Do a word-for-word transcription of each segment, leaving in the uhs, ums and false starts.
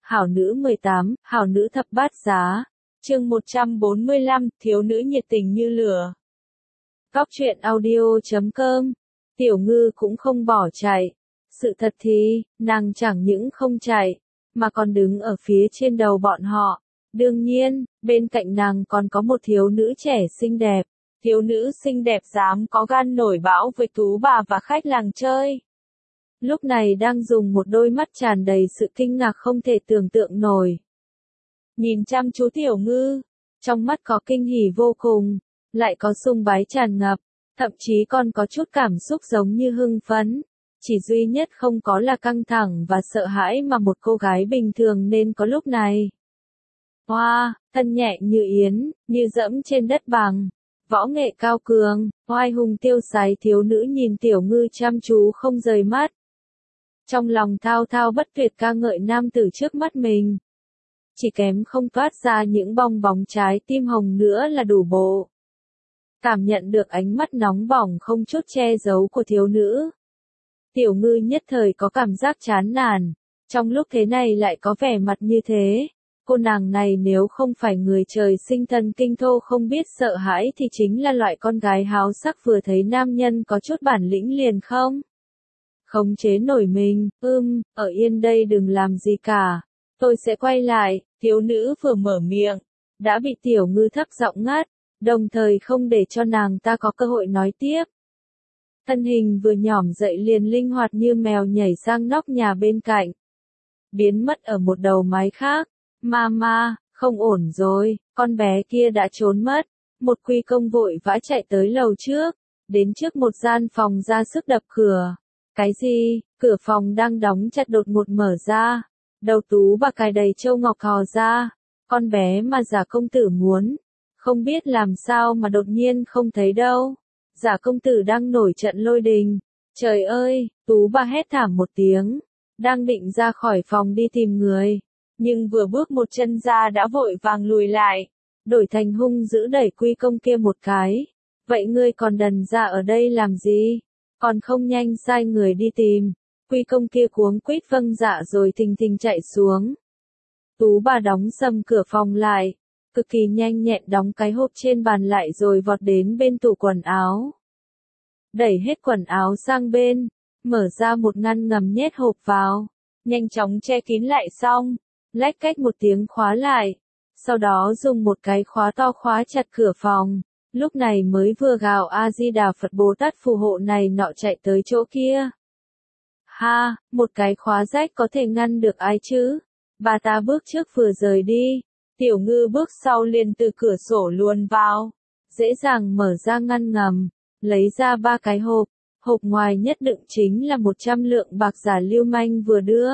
Hảo nữ mười tám, hảo nữ thập bát giá. Chương một trăm bốn mươi lăm, thiếu nữ nhiệt tình như lửa. Góc truyện audio chấm com. Tiểu Ngư cũng không bỏ chạy. Sự thật thì, nàng chẳng những không chạy, mà còn đứng ở phía trên đầu bọn họ. Đương nhiên, bên cạnh nàng còn có một thiếu nữ trẻ xinh đẹp. Thiếu nữ xinh đẹp dám có gan nổi bão với tú bà và khách làng chơi. Lúc này đang dùng một đôi mắt tràn đầy sự kinh ngạc không thể tưởng tượng nổi. Nhìn chăm chú Tiểu Ngư, trong mắt có kinh hỉ vô cùng, lại có sùng bái tràn ngập, thậm chí còn có chút cảm xúc giống như hưng phấn. Chỉ duy nhất không có là căng thẳng và sợ hãi mà một cô gái bình thường nên có lúc này. Hoa, thân nhẹ như yến, như dẫm trên đất bằng, võ nghệ cao cường, oai hùng tiêu sái thiếu nữ nhìn Tiểu Ngư chăm chú không rời mắt. Trong lòng thao thao bất tuyệt ca ngợi nam tử trước mắt mình. Chỉ kém không toát ra những bong bóng trái tim hồng nữa là đủ bộ. Cảm nhận được ánh mắt nóng bỏng không chút che giấu của thiếu nữ. Tiểu Ngư nhất thời có cảm giác chán nản, trong lúc thế này lại có vẻ mặt như thế. Cô nàng này nếu không phải người trời sinh thần kinh thô không biết sợ hãi thì chính là loại con gái háo sắc vừa thấy nam nhân có chút bản lĩnh liền không. Khống chế nổi mình, ưm, ở yên đây đừng làm gì cả, tôi sẽ quay lại, thiếu nữ vừa mở miệng, đã bị Tiểu Ngư thấp giọng ngắt, đồng thời không để cho nàng ta có cơ hội nói tiếp. Thân hình vừa nhỏm dậy liền linh hoạt như mèo nhảy sang nóc nhà bên cạnh. Biến mất ở một đầu mái khác, mama, không ổn rồi, con bé kia đã trốn mất, một quy công vội vã chạy tới lầu trước, đến trước một gian phòng ra sức đập cửa. Cái gì, cửa phòng đang đóng chặt đột ngột mở ra, đầu tú bà cài đầy châu ngọc hò ra, con bé mà giả công tử muốn, không biết làm sao mà đột nhiên không thấy đâu, giả công tử đang nổi trận lôi đình, trời ơi, tú bà hét thảm một tiếng, đang định ra khỏi phòng đi tìm người, nhưng vừa bước một chân ra đã vội vàng lùi lại, đổi thành hung dữ đẩy quy công kia một cái, vậy ngươi còn đần ra ở đây làm gì? Còn không nhanh sai người đi tìm, quy công kia cuống quýt vâng dạ rồi thình thình chạy xuống. Tú bà đóng sầm cửa phòng lại, cực kỳ nhanh nhẹn đóng cái hộp trên bàn lại rồi vọt đến bên tủ quần áo. Đẩy hết quần áo sang bên, mở ra một ngăn ngầm nhét hộp vào, nhanh chóng che kín lại xong, lách cách một tiếng khóa lại, sau đó dùng một cái khóa to khóa chặt cửa phòng. Lúc này mới vừa gào A-di-đà Phật Bồ Tát phù hộ này nọ chạy tới chỗ kia. Ha, một cái khóa rách có thể ngăn được ai chứ? Bà ta bước trước vừa rời đi, Tiểu Ngư bước sau liền từ cửa sổ luồn vào, dễ dàng mở ra ngăn ngầm, lấy ra ba cái hộp, hộp ngoài nhất đựng chính là một trăm lượng bạc giả lưu manh vừa đưa.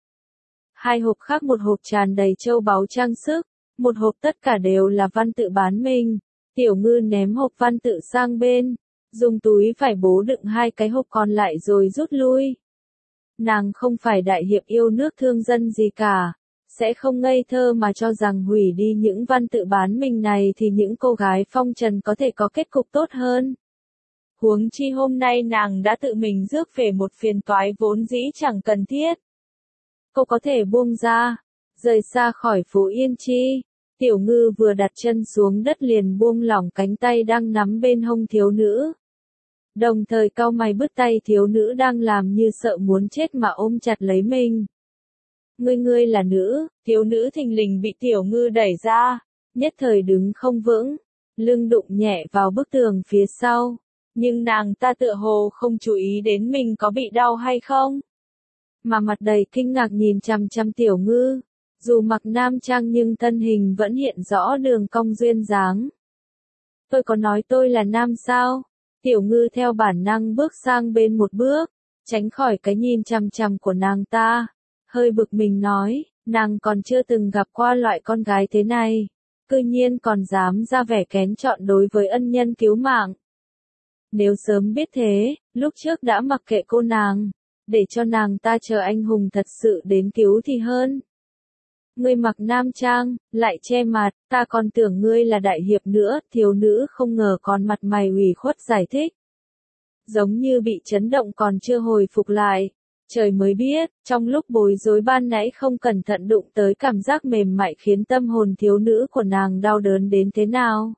Hai hộp khác một hộp tràn đầy châu báu trang sức, một hộp tất cả đều là văn tự bán mình. Tiểu Ngư ném hộp văn tự sang bên, dùng túi vải bố đựng hai cái hộp còn lại rồi rút lui. Nàng không phải đại hiệp yêu nước thương dân gì cả, sẽ không ngây thơ mà cho rằng hủy đi những văn tự bán mình này thì những cô gái phong trần có thể có kết cục tốt hơn. Huống chi hôm nay nàng đã tự mình rước về một phiền toái vốn dĩ chẳng cần thiết. Cô có thể buông ra, rời xa khỏi phố Yên Chi. Tiểu Ngư vừa đặt chân xuống đất liền buông lỏng cánh tay đang nắm bên hông thiếu nữ. Đồng thời cau mày bứt tay thiếu nữ đang làm như sợ muốn chết mà ôm chặt lấy mình. Ngươi ngươi là nữ, thiếu nữ thình lình bị Tiểu Ngư đẩy ra, nhất thời đứng không vững, lưng đụng nhẹ vào bức tường phía sau. Nhưng nàng ta tựa hồ không chú ý đến mình có bị đau hay không. Mà mặt đầy kinh ngạc nhìn chằm chằm Tiểu Ngư. Dù mặc nam trang nhưng thân hình vẫn hiện rõ đường cong duyên dáng. Tôi có nói tôi là nam sao? Tiểu Ngư theo bản năng bước sang bên một bước, tránh khỏi cái nhìn chằm chằm của nàng ta. Hơi bực mình nói, nàng còn chưa từng gặp qua loại con gái thế này. Cư nhiên còn dám ra vẻ kén chọn đối với ân nhân cứu mạng. Nếu sớm biết thế, lúc trước đã mặc kệ cô nàng, để cho nàng ta chờ anh hùng thật sự đến cứu thì hơn. Ngươi mặc nam trang, lại che mặt, ta còn tưởng ngươi là đại hiệp nữa, thiếu nữ không ngờ còn mặt mày ủy khuất giải thích. Giống như bị chấn động còn chưa hồi phục lại, Trời mới biết, trong lúc bối rối ban nãy không cẩn thận đụng tới cảm giác mềm mại khiến tâm hồn thiếu nữ của nàng đau đớn đến thế nào.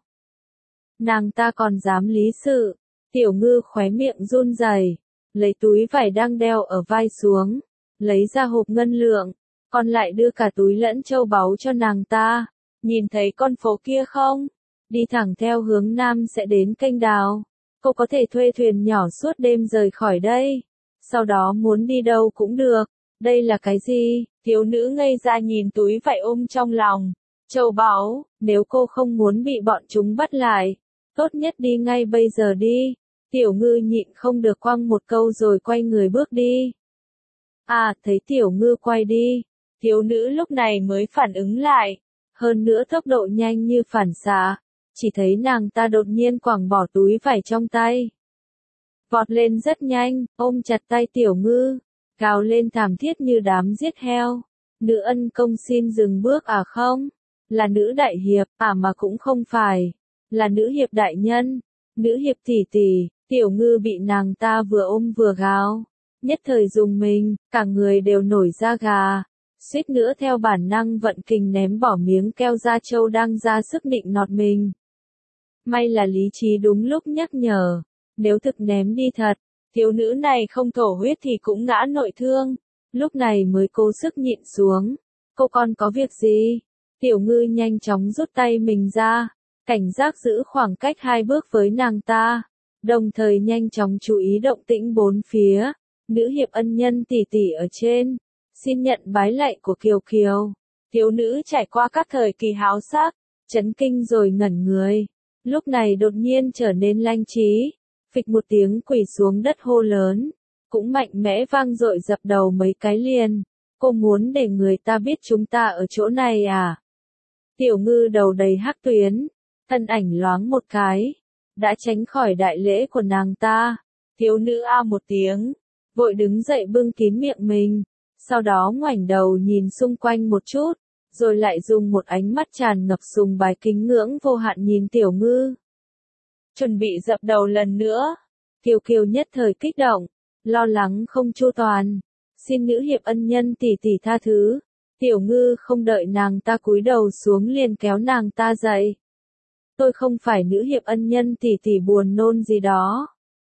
Nàng ta còn dám lý sự, Tiểu Ngư khóe miệng run rẩy, lấy túi vải đang đeo ở vai xuống, lấy ra hộp ngân lượng, còn lại đưa cả túi lẫn châu báu cho nàng ta. Nhìn thấy con phố kia không? Đi thẳng theo hướng nam sẽ đến kênh đào. Cô có thể thuê thuyền nhỏ suốt đêm rời khỏi đây. Sau đó muốn đi đâu cũng được. Đây là cái gì? Thiếu nữ ngây ra nhìn túi vải ôm trong lòng. Châu báu, nếu cô không muốn bị bọn chúng bắt lại, tốt nhất đi ngay bây giờ đi. Tiểu Ngư nhịn không được quăng một câu rồi quay người bước đi. À, thấy Tiểu Ngư quay đi, thiếu nữ lúc này mới phản ứng lại. Hơn nữa tốc độ nhanh như phản xạ, chỉ thấy nàng ta đột nhiên quẳng bỏ túi vải trong tay. Vọt lên rất nhanh, ôm chặt tay Tiểu Ngư, gào lên thảm thiết như đám giết heo. Nữ ân công xin dừng bước à không? Là nữ đại hiệp, à mà cũng không phải. Là nữ hiệp đại nhân, nữ hiệp tỷ tỷ. Tiểu Ngư bị nàng ta vừa ôm vừa gào. Nhất thời dùng mình, cả người đều nổi da gà. Suýt nữa theo bản năng vận kình ném bỏ miếng keo da trâu đang ra sức nịnh nọt mình. May là lý trí đúng lúc nhắc nhở. Nếu thực ném đi thật, thiếu nữ này không thổ huyết thì cũng ngã nội thương. Lúc này mới cố sức nhịn xuống. Cô còn có việc gì? Tiểu Ngư nhanh chóng rút tay mình ra, cảnh giác giữ khoảng cách hai bước với nàng ta, đồng thời nhanh chóng chú ý động tĩnh bốn phía. Nữ hiệp ân nhân tỷ tỷ ở trên, xin nhận bái lạy của Kiều Kiều. Thiếu nữ trải qua các thời kỳ háo sắc, chấn kinh rồi ngẩn người. Lúc này đột nhiên trở nên lanh trí, phịch một tiếng quỳ xuống đất hô lớn, cũng mạnh mẽ vang dội dập đầu mấy cái liền. Cô muốn để người ta biết chúng ta ở chỗ này à? Tiểu Ngư đầu đầy hắc tuyến, thân ảnh loáng một cái, đã tránh khỏi đại lễ của nàng ta. Thiếu nữ a một tiếng, vội đứng dậy bưng kín miệng mình, sau đó ngoảnh đầu nhìn xung quanh một chút, rồi lại dùng một ánh mắt tràn ngập sùng bái kính ngưỡng vô hạn nhìn Tiểu Ngư. Chuẩn bị dập đầu lần nữa, Kiều Kiều nhất thời kích động, lo lắng không chu toàn, xin nữ hiệp ân nhân tỷ tỷ tha thứ. Tiểu Ngư không đợi nàng ta cúi đầu xuống liền kéo nàng ta dậy. Tôi không phải nữ hiệp ân nhân tỷ tỷ buồn nôn gì đó.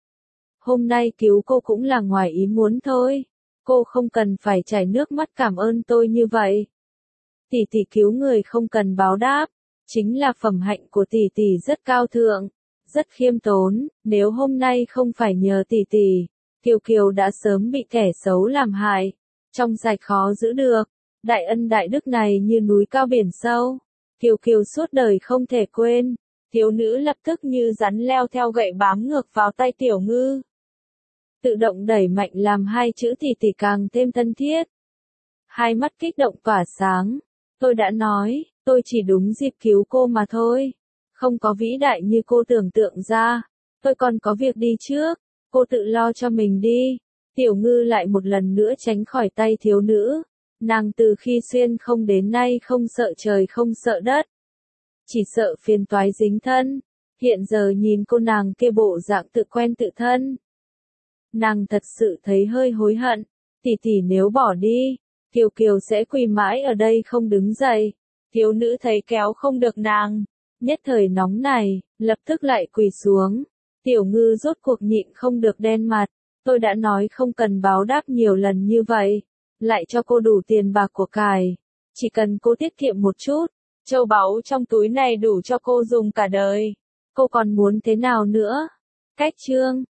Hôm nay cứu cô cũng là ngoài ý muốn thôi. Cô không cần phải chảy nước mắt cảm ơn tôi như vậy. Tỷ tỷ cứu người không cần báo đáp, chính là phẩm hạnh của tỷ tỷ rất cao thượng, rất khiêm tốn. Nếu hôm nay không phải nhờ tỷ tỷ, Kiều Kiều đã sớm bị kẻ xấu làm hại, trong sạch khó giữ được. Đại ân đại đức này như núi cao biển sâu, Kiều Kiều suốt đời không thể quên. Thiếu nữ lập tức như rắn leo theo gậy bám ngược vào tay Tiểu Ngư, tự động đẩy mạnh làm hai chữ tỷ tỷ càng thêm thân thiết. Hai mắt kích động tỏa sáng. Tôi đã nói, tôi chỉ đúng dịp cứu cô mà thôi, không có vĩ đại như cô tưởng tượng ra. Tôi còn có việc đi trước, cô tự lo cho mình đi. Tiểu Ngư lại một lần nữa tránh khỏi tay thiếu nữ. Nàng từ khi xuyên không đến nay không sợ trời không sợ đất, chỉ sợ phiền toái dính thân. Hiện giờ nhìn cô nàng kia bộ dạng tự quen tự thân, nàng thật sự thấy hơi hối hận. Tỷ tỷ nếu bỏ đi, Kiều Kiều sẽ quỳ mãi ở đây không đứng dậy. Thiếu nữ thấy kéo không được nàng, nhất thời nóng này, lập tức lại quỳ xuống. Tiểu Ngư rốt cuộc nhịn không được đen mặt. Tôi đã nói không cần báo đáp nhiều lần như vậy, lại cho cô đủ tiền bạc của cải, chỉ cần cô tiết kiệm một chút, châu báu trong túi này đủ cho cô dùng cả đời. Cô còn muốn thế nào nữa? Cách chương